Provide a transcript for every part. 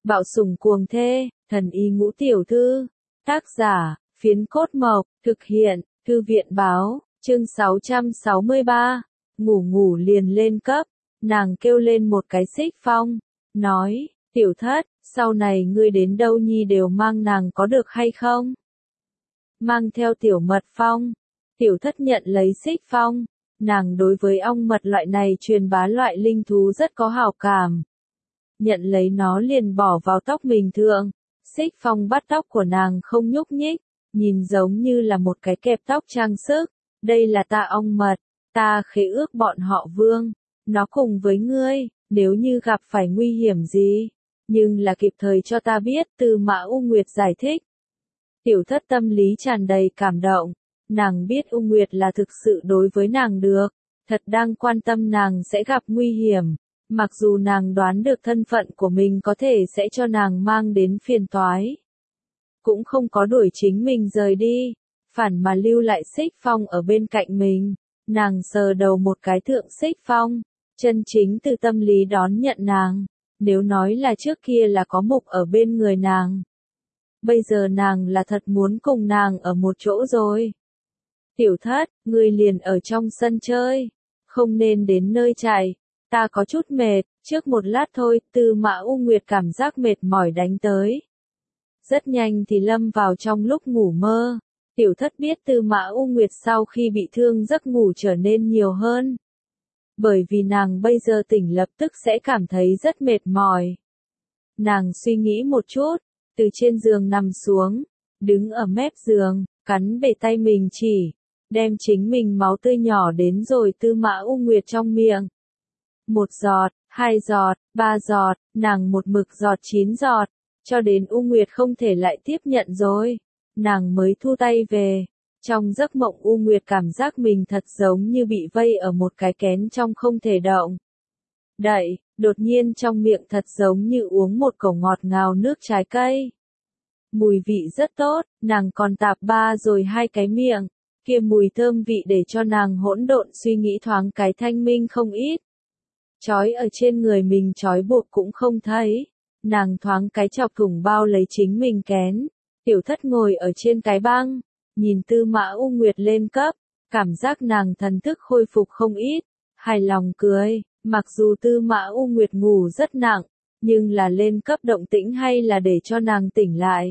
Bạo sủng cuồng thê, thần y ngũ tiểu thư. Tác giả, Phiến Cốt Mộc, thực hiện, Thư viện báo, chương 663. Ngủ ngủ liền lên cấp, nàng kêu lên một cái xích phong, nói, tiểu thất, sau này ngươi đến đâu nhi đều mang nàng có được hay không? Mang theo tiểu mật phong, tiểu thất nhận lấy xích phong, nàng đối với ong mật loại này truyền bá loại linh thú rất có hảo cảm. Nhận lấy nó liền bỏ vào tóc mình thượng, xích phong bắt tóc của nàng không nhúc nhích, nhìn giống như là một cái kẹp tóc trang sức, đây là ta ong mật, ta khế ước bọn họ Vương, nó cùng với ngươi, nếu như gặp phải nguy hiểm gì, nhưng là kịp thời cho ta biết. Tư Mã U Nguyệt giải thích. Tiểu thất tâm lý tràn đầy cảm động, nàng biết U Nguyệt là thực sự đối với nàng được, thật đang quan tâm nàng sẽ gặp nguy hiểm. Mặc dù nàng đoán được thân phận của mình có thể sẽ cho nàng mang đến phiền toái, cũng không có đuổi chính mình rời đi, phản mà lưu lại xích phong ở bên cạnh mình. Nàng sờ đầu một cái thượng xích phong, chân chính từ tâm lý đón nhận nàng. Nếu nói là trước kia là có mục ở bên người nàng, bây giờ nàng là thật muốn cùng nàng ở một chỗ rồi. Tiểu thất, ngươi liền ở trong sân chơi, không nên đến nơi chạy. Ta có chút mệt, trước một lát thôi. Tư Mã U Nguyệt cảm giác mệt mỏi đánh tới. Rất nhanh thì lâm vào trong lúc ngủ mơ. Tiểu thất biết Tư Mã U Nguyệt sau khi bị thương giấc ngủ trở nên nhiều hơn. Bởi vì nàng bây giờ tỉnh lập tức sẽ cảm thấy rất mệt mỏi. Nàng suy nghĩ một chút, từ trên giường nằm xuống, đứng ở mép giường, cắn bể tay mình chỉ, đem chính mình máu tươi nhỏ đến rồi Tư Mã U Nguyệt trong miệng. 1 giọt, 2 giọt, 3 giọt, nàng một mực giọt 9 giọt, cho đến U Nguyệt không thể lại tiếp nhận rồi, nàng mới thu tay về. Trong giấc mộng U Nguyệt cảm giác mình thật giống như bị vây ở một cái kén trong không thể động đậy, đột nhiên trong miệng thật giống như uống một cốc ngọt ngào nước trái cây. Mùi vị rất tốt, nàng còn tạp ba rồi 2 cái miệng, kia mùi thơm vị để cho nàng hỗn độn suy nghĩ thoáng cái thanh minh không ít. Trói ở trên người mình trói buộc cũng không thấy, nàng thoáng cái chọc thủng bao lấy chính mình kén. Tiểu thất ngồi ở trên cái băng, nhìn Tư Mã U Nguyệt lên cấp, cảm giác nàng thần thức khôi phục không ít, hài lòng cười. Mặc dù Tư Mã U Nguyệt ngủ rất nặng, nhưng là lên cấp động tĩnh hay là để cho nàng tỉnh lại.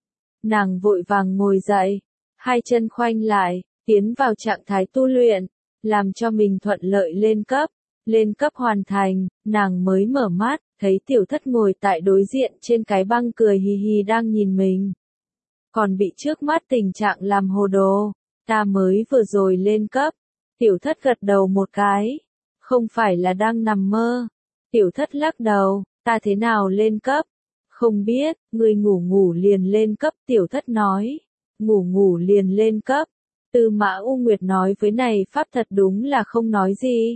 Nàng vội vàng ngồi dậy, 2 chân khoanh lại, tiến vào trạng thái tu luyện, làm cho mình thuận lợi lên cấp. Lên cấp hoàn thành, nàng mới mở mắt, thấy tiểu thất ngồi tại đối diện trên cái băng cười hì hì đang nhìn mình. Còn bị trước mắt tình trạng làm hồ đồ, ta mới vừa rồi lên cấp. Tiểu thất gật đầu một cái, không phải là đang nằm mơ. Tiểu thất lắc đầu, ta thế nào lên cấp? Không biết, ngươi ngủ ngủ liền lên cấp. Tiểu thất nói, ngủ ngủ liền lên cấp. Tư Mã U Nguyệt nói với này pháp thật đúng là không nói gì.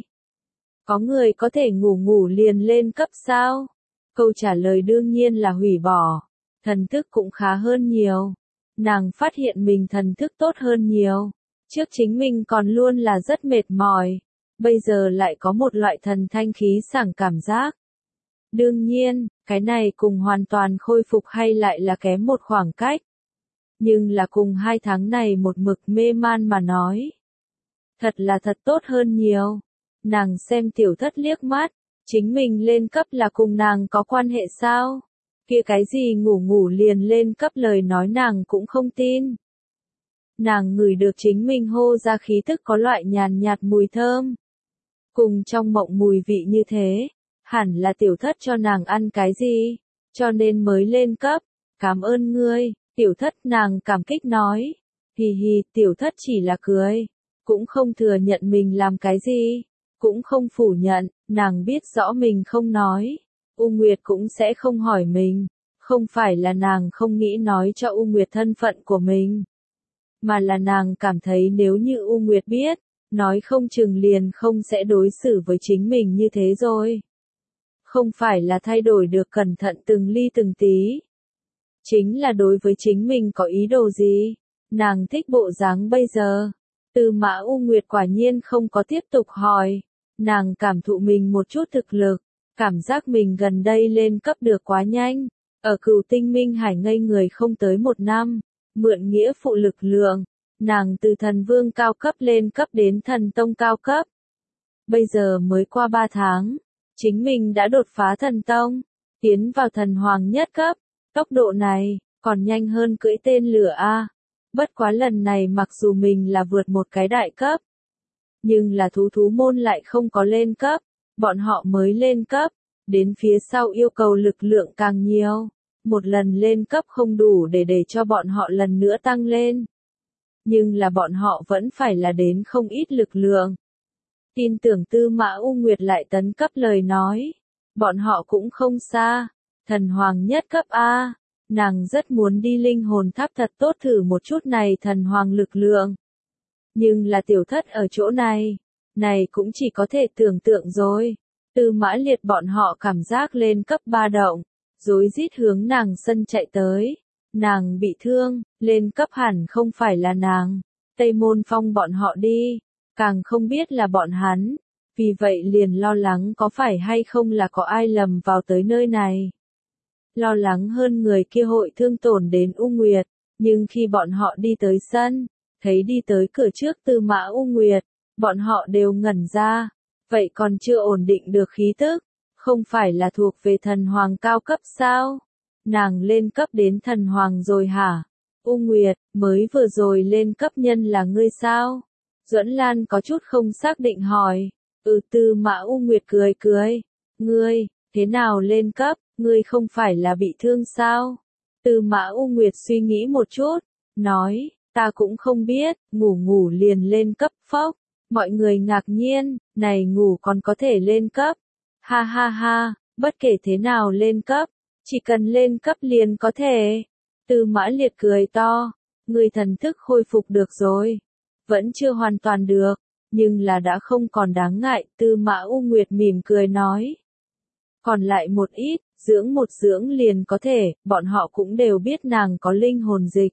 Có người có thể ngủ ngủ liền lên cấp sao? Câu trả lời đương nhiên là hủy bỏ. Thần thức cũng khá hơn nhiều. Nàng phát hiện mình thần thức tốt hơn nhiều. Trước chính mình còn luôn là rất mệt mỏi. Bây giờ lại có một loại thần thanh khí sảng cảm giác. Đương nhiên, cái này cùng hoàn toàn khôi phục hay lại là kém một khoảng cách. Nhưng là cùng 2 tháng này một mực mê man mà nói. Thật là thật tốt hơn nhiều. Nàng xem tiểu thất liếc mắt, chính mình lên cấp là cùng nàng có quan hệ sao? Kia cái gì ngủ ngủ liền lên cấp lời nói nàng cũng không tin. Nàng ngửi được chính mình hô ra khí tức có loại nhàn nhạt mùi thơm. Cùng trong mộng mùi vị như thế, hẳn là tiểu thất cho nàng ăn cái gì, cho nên mới lên cấp. Cảm ơn ngươi, tiểu thất. Nàng cảm kích nói. Hì hì, tiểu thất chỉ là cười, cũng không thừa nhận mình làm cái gì. Cũng không phủ nhận, nàng biết rõ mình không nói. U Nguyệt cũng sẽ không hỏi mình. Không phải là nàng không nghĩ nói cho U Nguyệt thân phận của mình. Mà là nàng cảm thấy nếu như U Nguyệt biết, nói không chừng liền không sẽ đối xử với chính mình như thế rồi. Không phải là thay đổi được cẩn thận từng ly từng tí. Chính là đối với chính mình có ý đồ gì. Nàng thích bộ dáng bây giờ. Tư Mã U Nguyệt quả nhiên không có tiếp tục hỏi. Nàng cảm thụ mình một chút thực lực, cảm giác mình gần đây lên cấp được quá nhanh, Ở Cửu Tinh Minh Hải ngây người không tới 1 năm, mượn nghĩa phụ lực lượng, nàng từ thần vương cao cấp lên cấp đến thần tông cao cấp. Bây giờ mới qua 3 tháng, chính mình đã đột phá thần tông, tiến vào thần hoàng nhất cấp, tốc độ này, còn nhanh hơn cưỡi tên lửa a. Bất quá lần này mặc dù mình là vượt một cái đại cấp, nhưng là thú môn lại không có lên cấp, bọn họ mới lên cấp, đến phía sau yêu cầu lực lượng càng nhiều, một lần lên cấp không đủ để cho bọn họ lần nữa tăng lên. Nhưng là bọn họ vẫn phải là đến không ít lực lượng. Tin tưởng Tư Mã U Nguyệt lại tấn cấp lời nói, bọn họ cũng không xa, thần hoàng nhất cấp A, nàng rất muốn đi linh hồn tháp thật tốt thử một chút này thần hoàng lực lượng. Nhưng là tiểu thất ở chỗ này cũng chỉ có thể tưởng tượng rồi. Tư Mã Liệt bọn họ cảm giác lên cấp 3 động, rối rít hướng nàng sân chạy tới. Nàng bị thương, lên cấp hẳn không phải là nàng. Tây Môn Phong bọn họ đi, càng không biết là bọn hắn. Vì vậy liền lo lắng có phải hay không là có ai lầm vào tới nơi này. Lo lắng hơn người kia hội thương tổn đến U Nguyệt, nhưng khi bọn họ đi tới sân, thấy đi tới cửa trước Tư Mã U Nguyệt, bọn họ đều ngẩn ra, vậy còn chưa ổn định được khí tức, không phải là thuộc về thần hoàng cao cấp sao? Nàng lên cấp đến thần hoàng rồi hả? U Nguyệt, mới vừa rồi lên cấp nhân là ngươi sao? Duẫn Lan có chút không xác định hỏi. Tư Mã U Nguyệt cười cười. Ngươi, thế nào lên cấp, ngươi không phải là bị thương sao? Tư Mã U Nguyệt suy nghĩ một chút, nói, ta cũng không biết, ngủ liền lên cấp phốc. Mọi người ngạc nhiên, này ngủ còn có thể lên cấp. Ha ha ha, bất kể thế nào lên cấp, chỉ cần lên cấp liền có thể. Tư Mã Liệt cười to, người thần thức khôi phục được rồi. Vẫn chưa hoàn toàn được, nhưng là đã không còn đáng ngại, Tư Mã U Nguyệt mỉm cười nói. Còn lại một ít, dưỡng liền có thể, bọn họ cũng đều biết nàng có linh hồn dịch.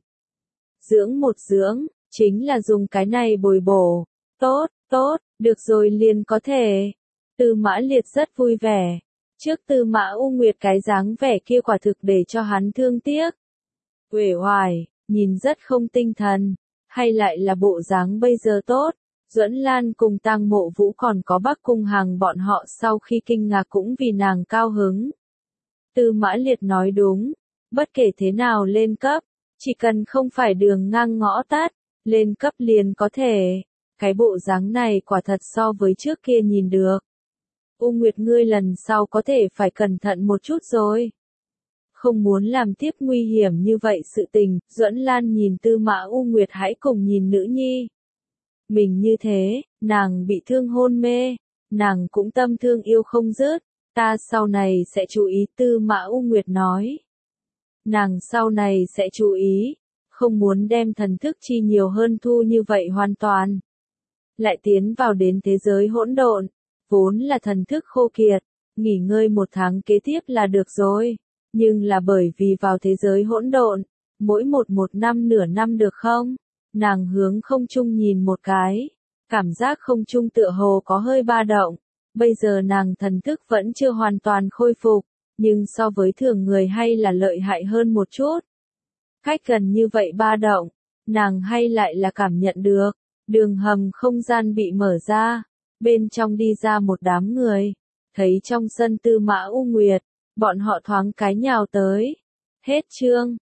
Dưỡng, chính là dùng cái này bồi bổ. Tốt, được rồi liền có thể. Tư Mã Liệt rất vui vẻ. Trước Tư Mã U Nguyệt cái dáng vẻ kia quả thực để cho hắn thương tiếc. Uể oải, nhìn rất không tinh thần, hay lại là bộ dáng bây giờ tốt. Duẫn Lan cùng Tang Mộ Vũ còn có Bắc Cung Hằng bọn họ sau khi kinh ngạc cũng vì nàng cao hứng. Tư Mã Liệt nói đúng, bất kể thế nào lên cấp, chỉ cần không phải đường ngang ngõ tắt, lên cấp liền có thể. Cái bộ dáng này quả thật so với trước kia nhìn được. U Nguyệt ngươi lần sau có thể phải cẩn thận một chút rồi. Không muốn làm tiếp nguy hiểm như vậy sự tình, Duẫn Lan nhìn Tư Mã U Nguyệt hãy cùng nhìn nữ nhi. Mình như thế, nàng bị thương hôn mê, nàng cũng tâm thương yêu không dứt, ta sau này sẽ chú ý Tư Mã U Nguyệt nói. Nàng sau này sẽ chú ý, không muốn đem thần thức chi nhiều hơn thu như vậy hoàn toàn. Lại tiến vào đến thế giới hỗn độn, vốn là thần thức khô kiệt, nghỉ ngơi 1 tháng kế tiếp là được rồi, nhưng là bởi vì vào thế giới hỗn độn, mỗi một năm nửa năm được không? Nàng hướng không trung nhìn một cái, cảm giác không trung tựa hồ có hơi ba động, bây giờ nàng thần thức vẫn chưa hoàn toàn khôi phục, nhưng so với thường người hay là lợi hại hơn một chút. Cách gần như vậy ba động, nàng hay lại là cảm nhận được. Đường hầm không gian bị mở ra, bên trong đi ra một đám người, thấy trong sân Tư Mã U Nguyệt, bọn họ thoáng cái nhào tới. Hết chương.